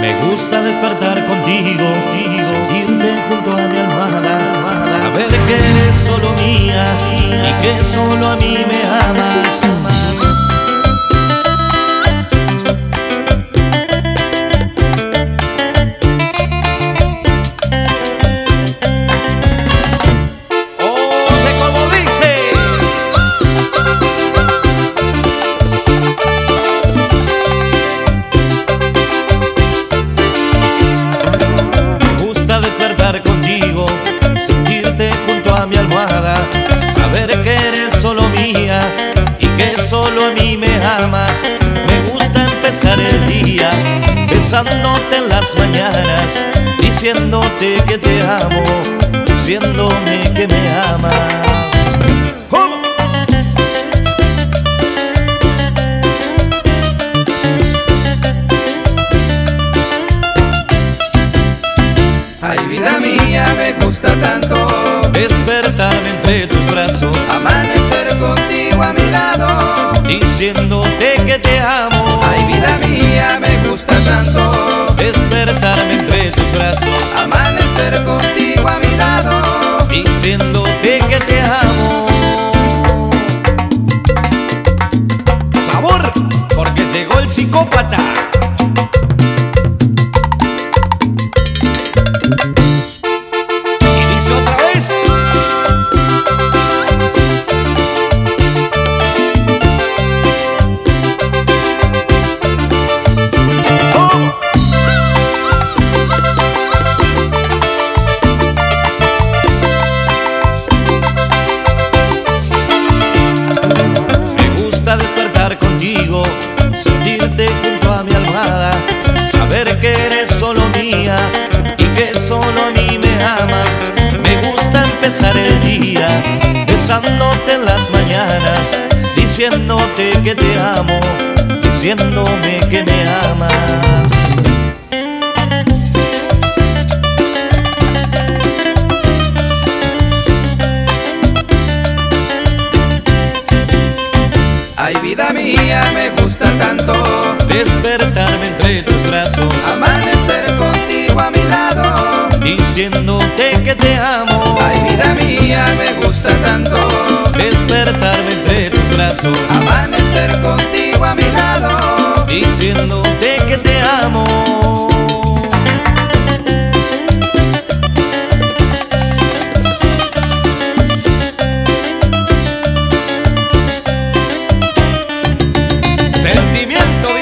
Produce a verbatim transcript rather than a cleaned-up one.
Me gusta despertar contigo, sentirte junto a mi almohada, saber que eres solo mía y que solo a mí me amas. Despertar contigo, sentirte junto a mi almohada, saber que eres solo mía y que solo a mí me amas. Me gusta empezar el día besándote en las mañanas, diciéndote que te amo, diciéndome que me amas. ¿Cómo? Ay, vida mía, me gusta tanto despertarme entre tus brazos, amanecer contigo a mi lado, diciéndote que te amo. Ay, vida mía, me gusta tanto despertarme entre tus brazos, amanecer contigo a mi lado, diciéndote que te amo. Sabor, porque llegó el psicópata. Despertar contigo, sentirte junto a mi almohada, saber que eres solo mía y que solo a mí me amas. Me gusta empezar el día besándote en las mañanas, diciéndote que te amo, diciéndome que me amas. Ay, vida mía, me gusta tanto despertarme entre tus brazos, amanecer contigo a mi lado, diciéndote que te amo. Ay, vida mía, me gusta tanto despertarme entre tus brazos, amanecer contigo a mi lado, diciéndote que te amo. Sentimiento